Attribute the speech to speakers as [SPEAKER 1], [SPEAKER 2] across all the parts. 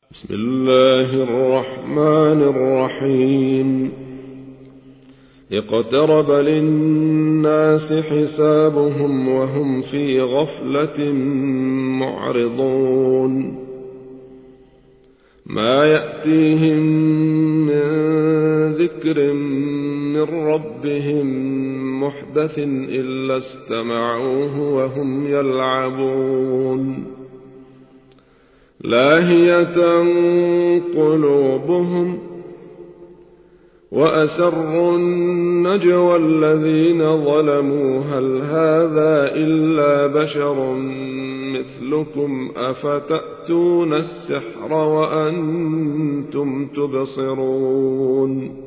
[SPEAKER 1] بسم الله الرحمن الرحيم. اقترب للناس حسابهم وهم في غفلة معرضون. ما يأتيهم من ذكر من ربهم محدث إلا استمعوه وهم يلعبون. لاهية قلوبهم وأسروا النجوى الذين ظلموا هل هذا إلا بشر مثلكم أفتأتون السحر وأنتم تبصرون.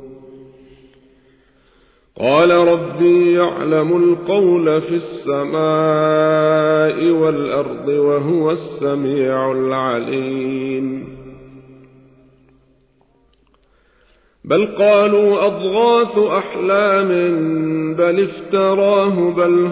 [SPEAKER 1] قال ربي يعلم القول في السماء والأرض وهو السميع العليم. بل قالوا أضغاث أحلام بل افتراه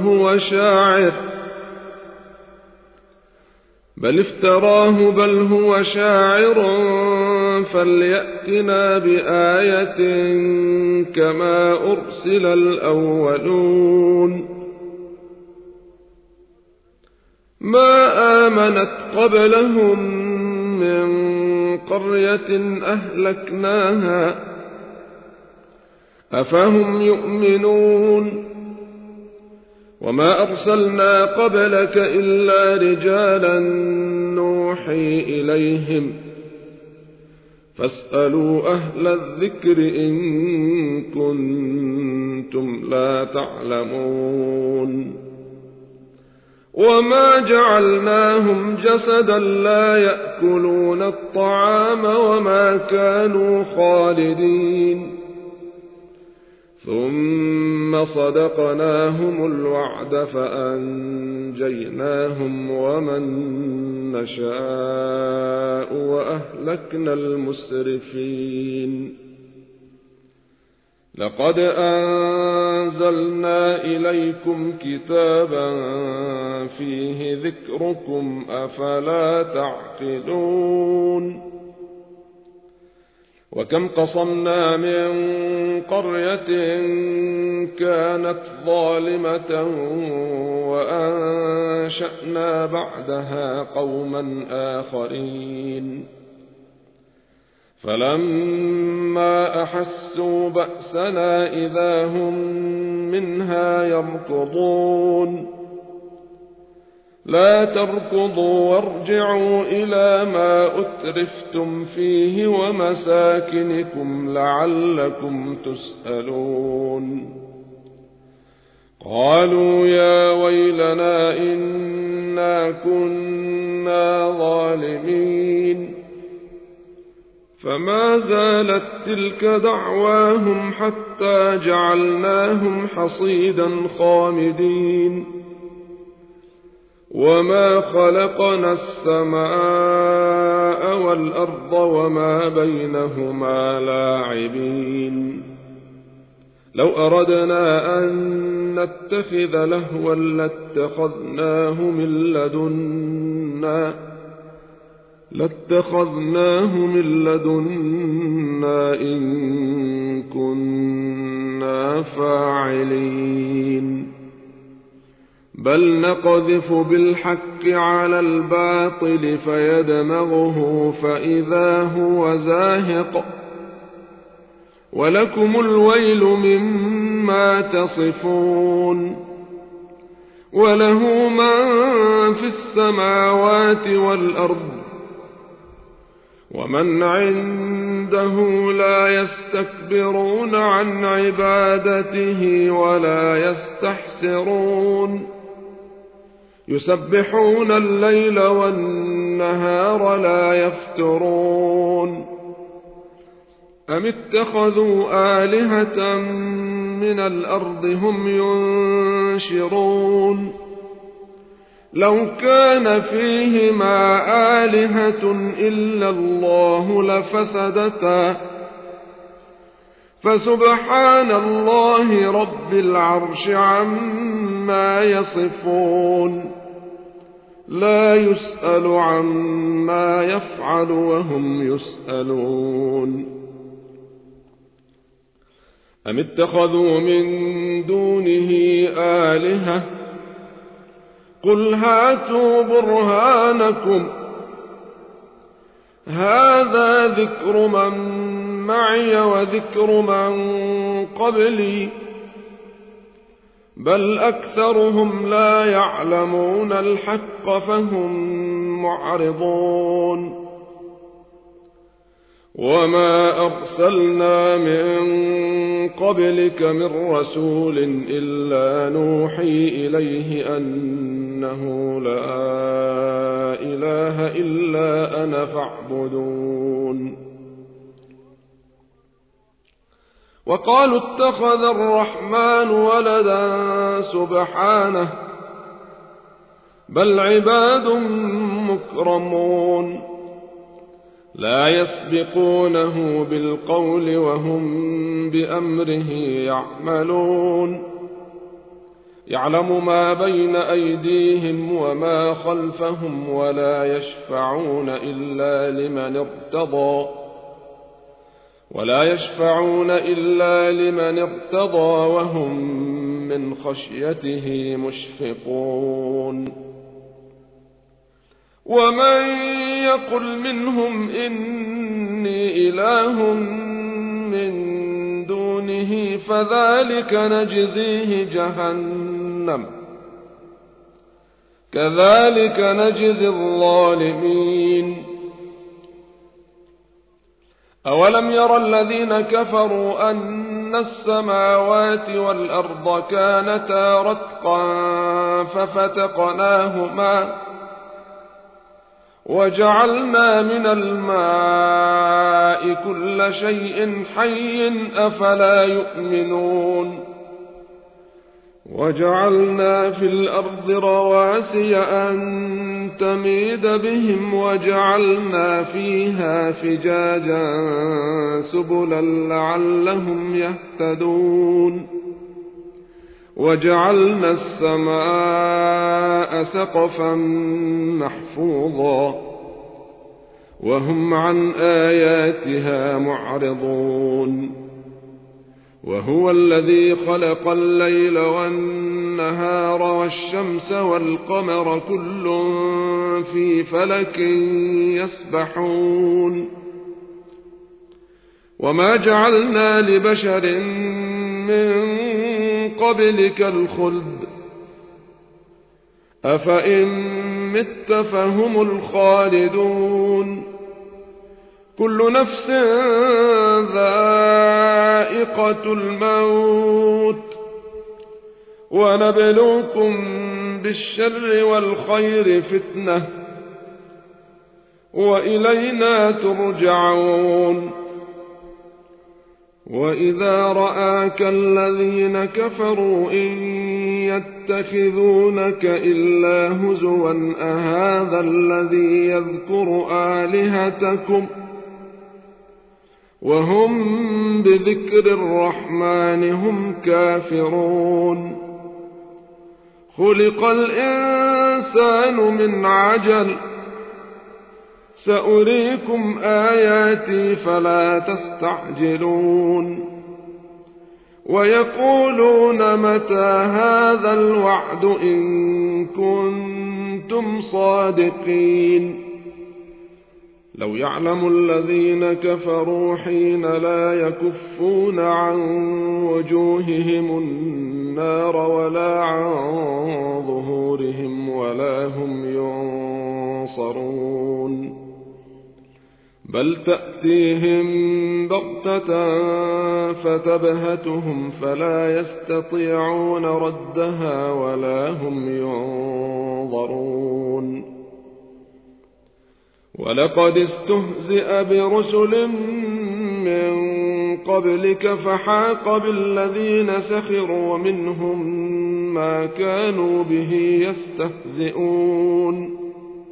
[SPEAKER 1] بل هو شاعر فليأتنا بآية كما أرسل الأولون. ما آمنت قبلهم من قرية أهلكناها أفهم يؤمنون. وما أرسلنا قبلك إلا رجالا نوحي إليهم فاسألوا أهل الذكر إن كنتم لا تعلمون. وما جعلناهم جسدا لا يأكلون الطعام وما كانوا خالدين ثم صدقناهم الوعد فأنجيناهم ومن نشاء وأهلكنا المسرفين. لقد أنزلنا إليكم كتابا فيه ذكركم أفلا تعقلون. وكم قصمنا من قرية كانت ظالمة وأنشأنا بعدها قوما آخرين فلما أحسوا بأسنا إذا هم منها يركضون. لا تركضوا وارجعوا إلى ما أترفتم فيه ومساكنكم لعلكم تسألون. قالوا يا ويلنا إنا كنا ظالمين. فما زالت تلك دعواهم حتى جعلناهم حصيدا خامدين. وما خلقنا السماء والأرض وما بينهما لاعبين. لو أردنا أن نتخذ لهوا لاتخذناه من لدنا إن كنا فاعلين. بل نقذف بالحق على الباطل فيدمغه فإذا هو زاهق ولكم الويل مما تصفون. وله من في السماوات والأرض ومن عنده لا يستكبرون عن عبادته ولا يستحسرون. يسبحون الليل والنهار لا يفترون. أم اتخذوا آلهة من الأرض هم ينشرون. لو كان فيهما آلهة إلا الله لفسدتا فسبحان الله رب العرش عما يصفون. لا يسأل عما يفعل وهم يسألون أم اتخذوا من دونه آلهة قل هاتوا برهانكم هذا ذكر من معي وذكر من قبلي بل أكثرهم لا يعلمون الحق فهم معرضون وما أرسلنا من قبلك من رسول إلا نوحي إليه أنه لا إله إلا أنا فاعبدون وقالوا اتخذ الرحمن ولدا سبحانه بل عباد مكرمون لا يسبقونه بالقول وهم بأمره يعملون يعلم ما بين أيديهم وما خلفهم ولا يشفعون إلا لمن ارتضى وهم من خشيته مشفقون ومن يقل منهم إني إله من دونه فذلك نجزيه جهنم كذلك نجزي الظالمين أولم ير الذين كفروا أن السماوات والأرض كانتا رتقا ففتقناهما وجعلنا من الماء كل شيء حي أفلا يؤمنون وجعلنا في الأرض رواسي أن تميد بهم وجعلنا فيها فجاجا سبلا لعلهم يهتدون وجعلنا السماء سقفا محفوظا وهم عن آياتها معرضون وهو الذي خلق الليل والنهار والشمس والقمر كل في فلك يسبحون وما جعلنا لبشر من قبلك الخلد أفإن مت فهم الخالدون كل نفس ذائقة الموت ونبلوكم بالشر والخير فتنة وإلينا ترجعون وإذا رآك الذين كفروا إن يتخذونك إلا هزوا أهذا الذي يذكر آلهتكم وهم بذكر الرحمن هم كافرون خلق الإنسان من عجل سأريكم آياتي فلا تستعجلون ويقولون متى هذا الوعد إن كنتم صادقين لو يعلم الذين كفروا حين لا يكفون عن وجوههم النار ولا عن ظهورهم ولا هم ينصرون بل تأتيهم بغتة فتبهتهم فلا يستطيعون ردها ولا هم ينظرون ولقد استهزئ برسل من قبلك فحاق بالذين سخروا منهم ما كانوا به يستهزئون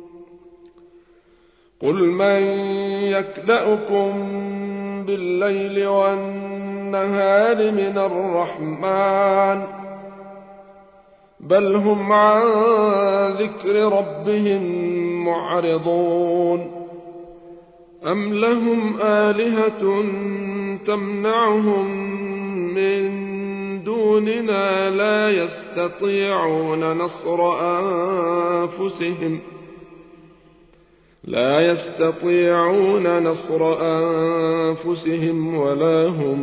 [SPEAKER 1] قل من يكلأكم بالليل والنهار من الرحمن بل هم عن ذكر ربهم معرضون أم لهم آلهة تمنعهم من دوننا لا يستطيعون نصر أنفسهم ولا هم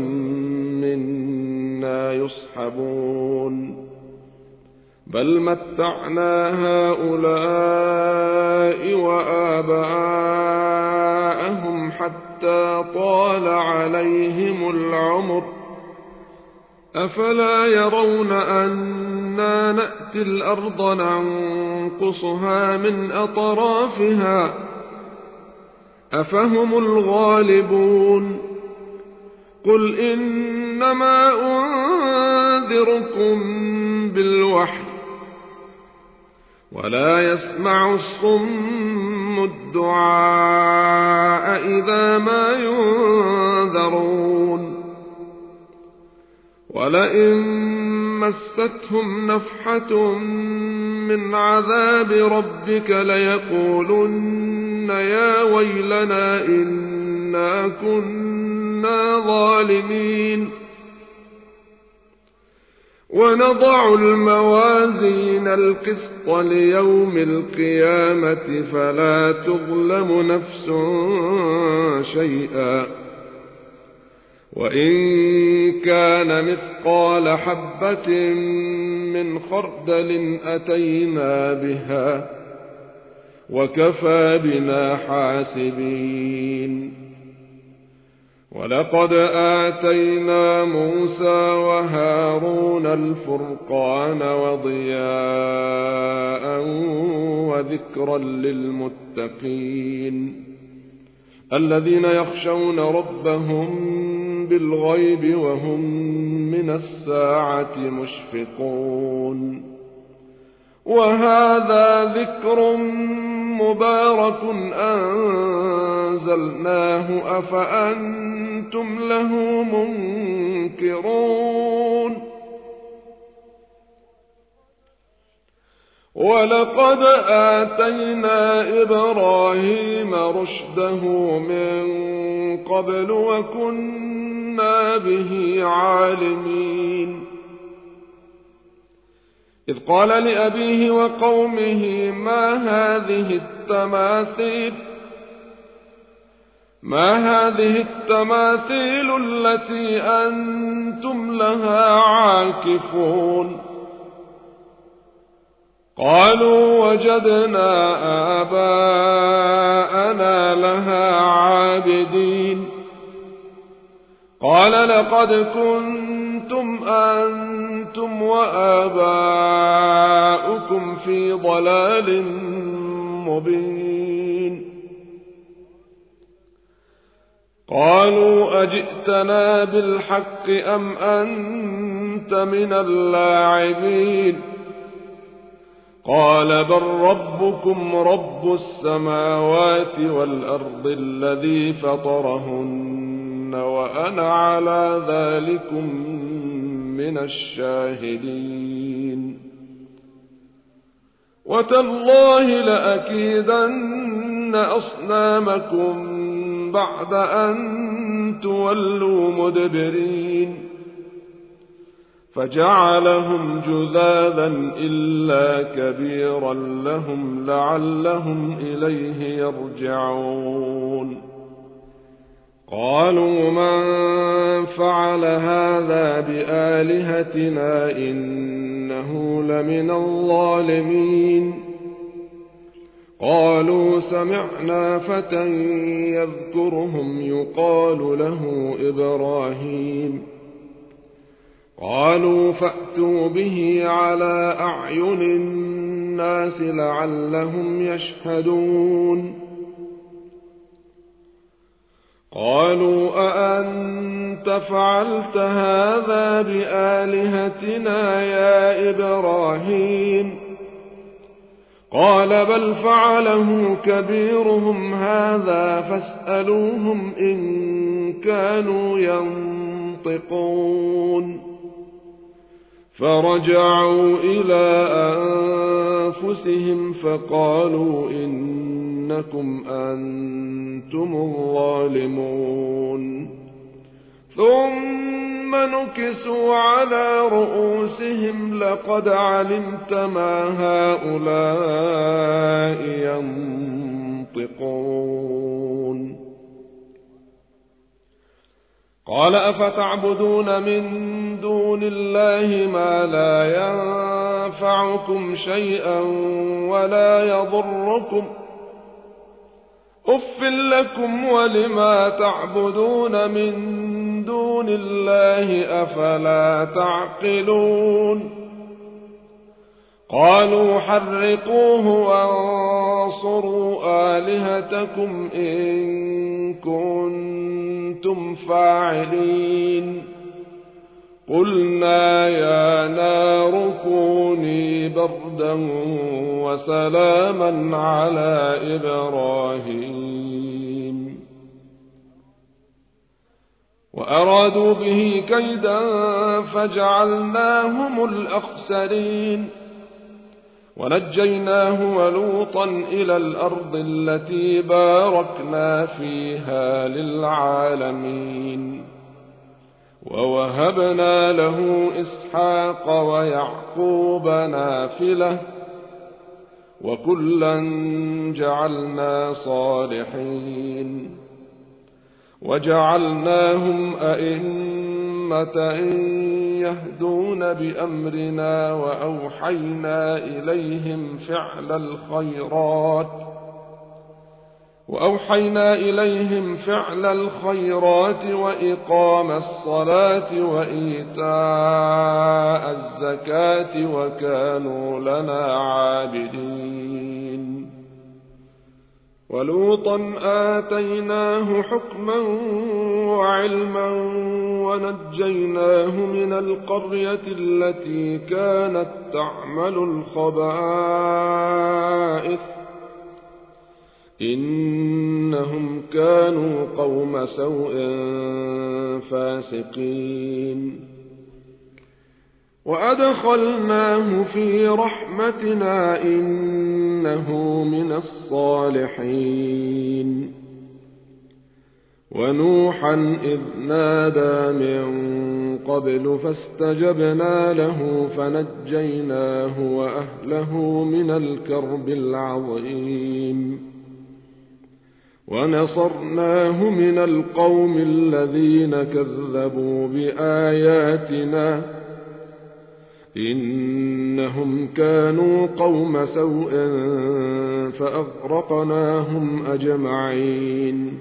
[SPEAKER 1] منا يصحبون بل متعنا هؤلاء وآباءهم حتى طال عليهم العمر أفلا يرون أنا نأتي الأرض ننقصها من أطرافها أفهم الغالبون قل إنما أنذركم بالوحي ولا يسمع الصم الدعاء إذا ما ينذرون ولئن مستهم نفحة من عذاب ربك ليقولن يا ويلنا إنا كنا ظالمين ونضع الموازين القسط ليوم القيامة فلا تظلم نفس شيئا وإن كان مثقال حبة من خردل أتينا بها وكفى بنا حاسبين ولقد آتينا موسى وهارون الفرقان وضياء وذكرا للمتقين الذين يخشون ربهم بالغيب وهم من الساعة مشفقون وهذا ذكر مبارك أنزلناه أفأنتم له منكرون ولقد آتينا إبراهيم رشده من قبل وكنا به عالمين إذ قال لأبيه وقومه ما هذه التماثيل التي أنتم لها عاكفون قالوا وجدنا آباءنا لها عابدين قال لقد كنتم أنتم وآباؤكم في ضلال مبين قالوا أجئتنا بالحق أم أنت من اللاعبين قال بل ربكم رب السماوات والأرض الذي فطرهن وأنا على ذلكم من الشاهدين وتالله لأكيدن أصنامكم بعد أن تولوا مدبرين فجعلهم جذاذا إلا كبيرا لهم لعلهم إليه يرجعون قالوا من فعل هذا بآلهتنا إنه لمن الظالمين قالوا سمعنا فتى يذكرهم يقال له إبراهيم قالوا فأتوا به على أعين الناس لعلهم يشهدون قالوا أأنت فعلت هذا بآلهتنا يا إبراهيم قال بل فعله كبيرهم هذا فاسألوهم إن كانوا ينطقون فرجعوا إلى أنفسهم فقالوا إنكم أنتم الظالمون ثم نكسوا على رؤوسهم لقد علمت ما هؤلاء ينطقون قال أفتعبدون من دون الله ما لا ينفعكم شيئا ولا يضركم أف لكم ولما تعبدون من دون الله أفلا تعقلون قالوا حرقوه وانصروا آلهتكم إن كنتم فاعلين قلنا يا نار كوني بردا وسلاما على إبراهيم وأرادوا به كيدا فجعلناهم الأخسرين ونجيناه ولوطا إلى الأرض التي باركنا فيها للعالمين ووهبنا له إسحاق ويعقوب نافلة وكلا جعلنا صالحين وجعلناهم أئمة يهدون بأمرنا وأوحينا إليهم فعل الخيرات وإقام الصلاة وإيتاء الزكاة وكانوا لنا عابدين ولوطا آتيناه حكما وعلما ونجيناه من القرية التي كانت تعمل الخبائث إنهم كانوا قوم سوء فاسقين وأدخلناه في رحمتنا إنه من الصالحين ونوحا إذ نادى من قبل فاستجبنا له فنجيناه وأهله من الكرب العظيم ونصرناه من القوم الذين كذبوا بآياتنا إنهم كانوا قوم سوء فأغرقناهم أجمعين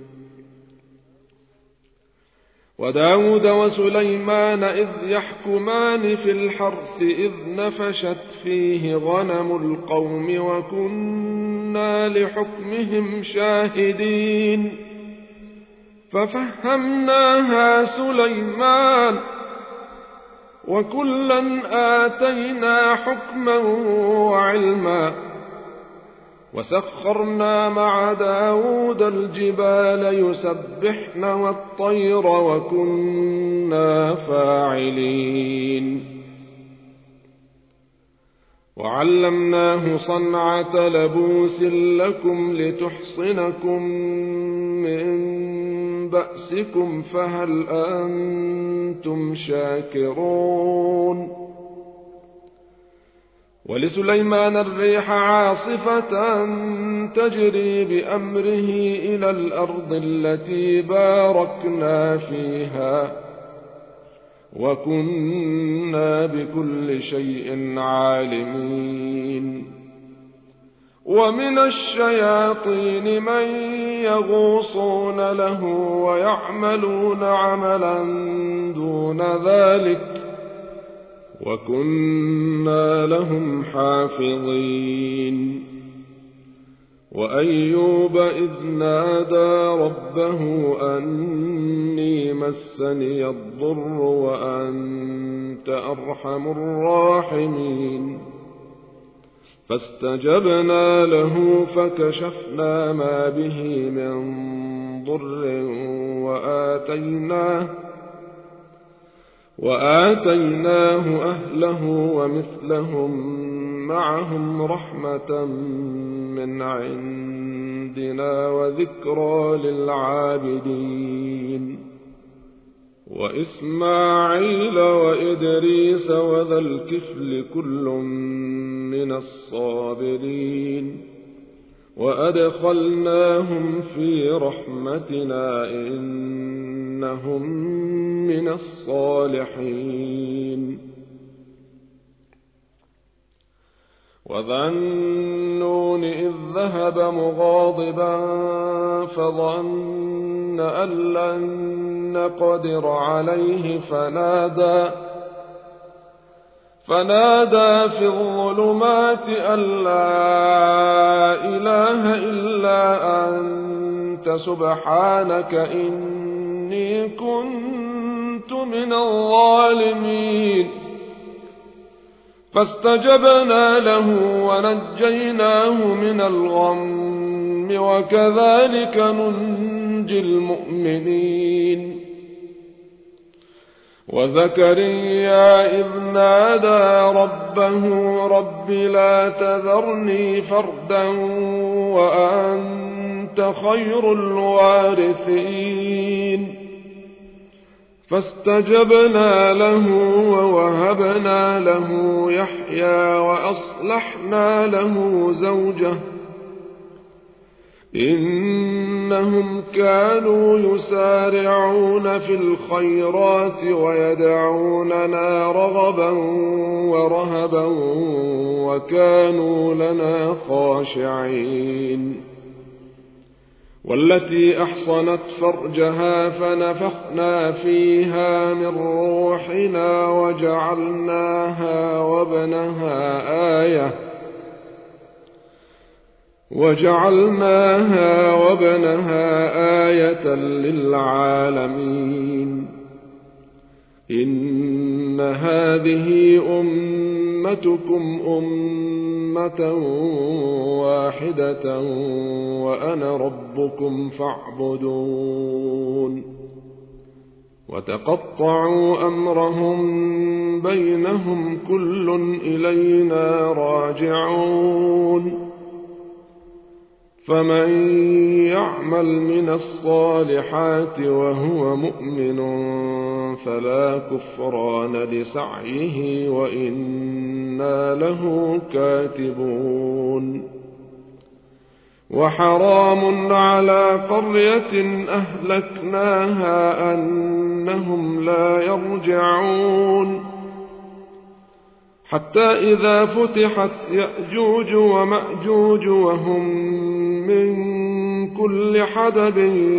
[SPEAKER 1] وداود وسليمان إذ يحكمان في الحرث إذ نفشت فيه غنم القوم وكنا لحكمهم شاهدين ففهمناها سليمان وكلا آتينا حكما وعلما وسخرنا مع داود الجبال يسبحن والطير وكنا فاعلين وعلمناه صنعة لبوس لكم لتحصنكم من بأسكم فهل أنتم شاكرون ولسليمان الريح عاصفة تجري بأمره إلى الأرض التي باركنا فيها وكنا بكل شيء عالمين ومن الشياطين من يغوصون له ويعملون عملا دون ذلك وكنا لهم حافظين وأيوب إذ نادى ربه أني مسني الضر وأنت أرحم الراحمين فاستجبنا له فكشفنا ما به من ضر وآتيناه أهله ومثلهم معهم رحمة من عندنا وذكرى للعابدين وإسماعيل وإدريس وذا الكفل كل من الصابرين وأدخلناهم في رحمتنا إنهم من الصالحين وذا النون إذ ذهب مغاضبا فظن أن لن نقدر عليه فنادى في الظلمات أن لا إله إلا أنت سبحانك إني كنت من الظالمين فاستجبنا له ونجيناه من الغم وكذلك ننجي المؤمنين وزكريا إذ نادى ربه رب لا تذرني فردا وأنت خير الوارثين فاستجبنا له ووهبنا له يحيى وأصلحنا له زوجه إنهم كانوا يسارعون في الخيرات ويدعوننا رغبا ورهبا وكانوا لنا خاشعين والتي أحصنت فرجها فنفخنا فيها من روحنا وجعلناها وابنها آية للعالمين إن هذه أمتكم أمة واحدة وأنا ربكم فاعبدون وتقطعوا أمرهم بينهم كل إلينا راجعون فمن يعمل من الصالحات وهو مؤمن فلا كفران لسعيه وإنا له كاتبون وحرام على قرية أهلكناها أنهم لا يرجعون حتى إذا فتحت يأجوج ومأجوج وهم من كل حدب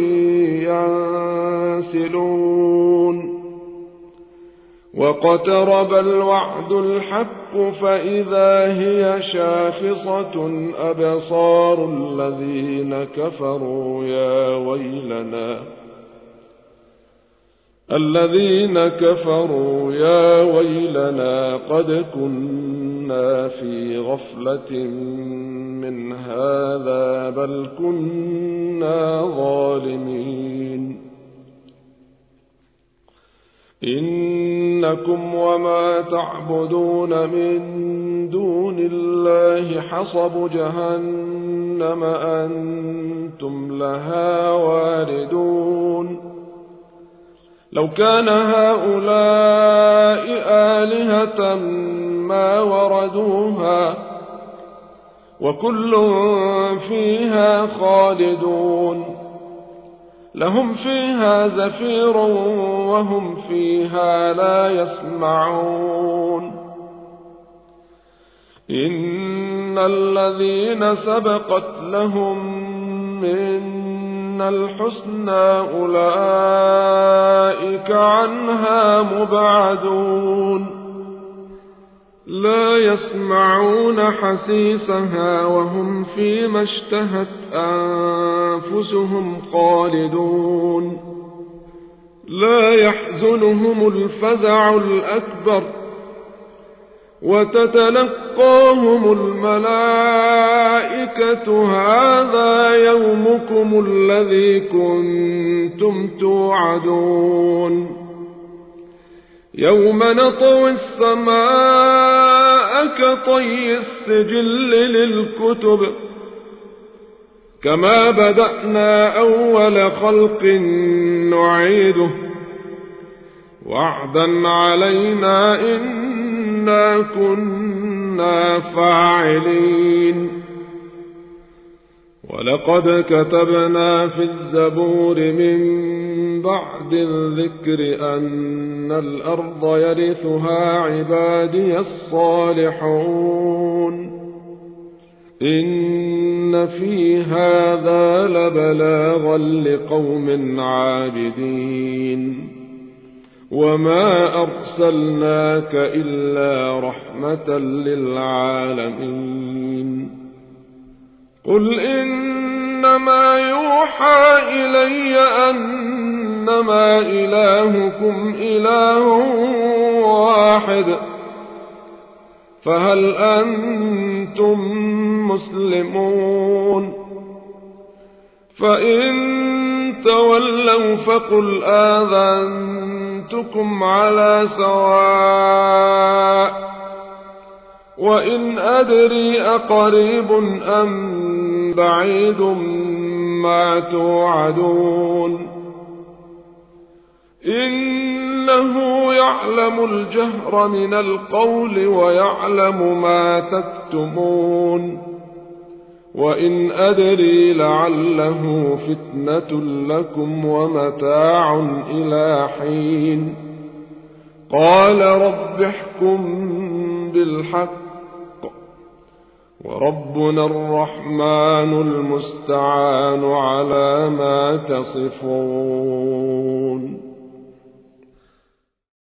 [SPEAKER 1] ينسلون واقترب الوعد الحق فإذا هي شاخصة أبصار الذين كفروا يا ويلنا قد كنا في غفلة من هذا بل كنا ظالمين إنكم وما تعبدون من دون الله حصب جهنم أنتم لها واردون لو كان هؤلاء آلهة ما وردوها وكل فيها خالدون لهم فيها زفير وهم فيها لا يسمعون إن الذين سبقت لهم من الحسنى أولئك عنها مبعدون لا يسمعون حسيسها وهم فيما اشتهت أنفسهم خالدون لا يحزنهم الفزع الأكبر وتتلقاهم الملائكة هذا يومكم الذي كنتم توعدون يوم نطوي السماء كطي السجل للكتب كما بدأنا أول خلق نعيده وعدا علينا إنا كنا فاعلين ولقد كتبنا في الزبور من بعد الذكر أن الأرض يرثها عبادي الصالحون إن في هذا لبلاغا لقوم عابدين وما أرسلناك إلا رحمة للعالمين قل إنما يوحى إلي أنما إلهكم إله واحد فهل أنتم مسلمون فإن تولوا فقل آذنتكم على سواء وإن أدري أقريب أم بعيد ما توعدون إنه يعلم الجهر من القول ويعلم ما تكتمون وإن أدري لعله فتنة لكم ومتاع إلى حين قال رب احكم بالحق وربنا الرحمن المستعان على ما تصفون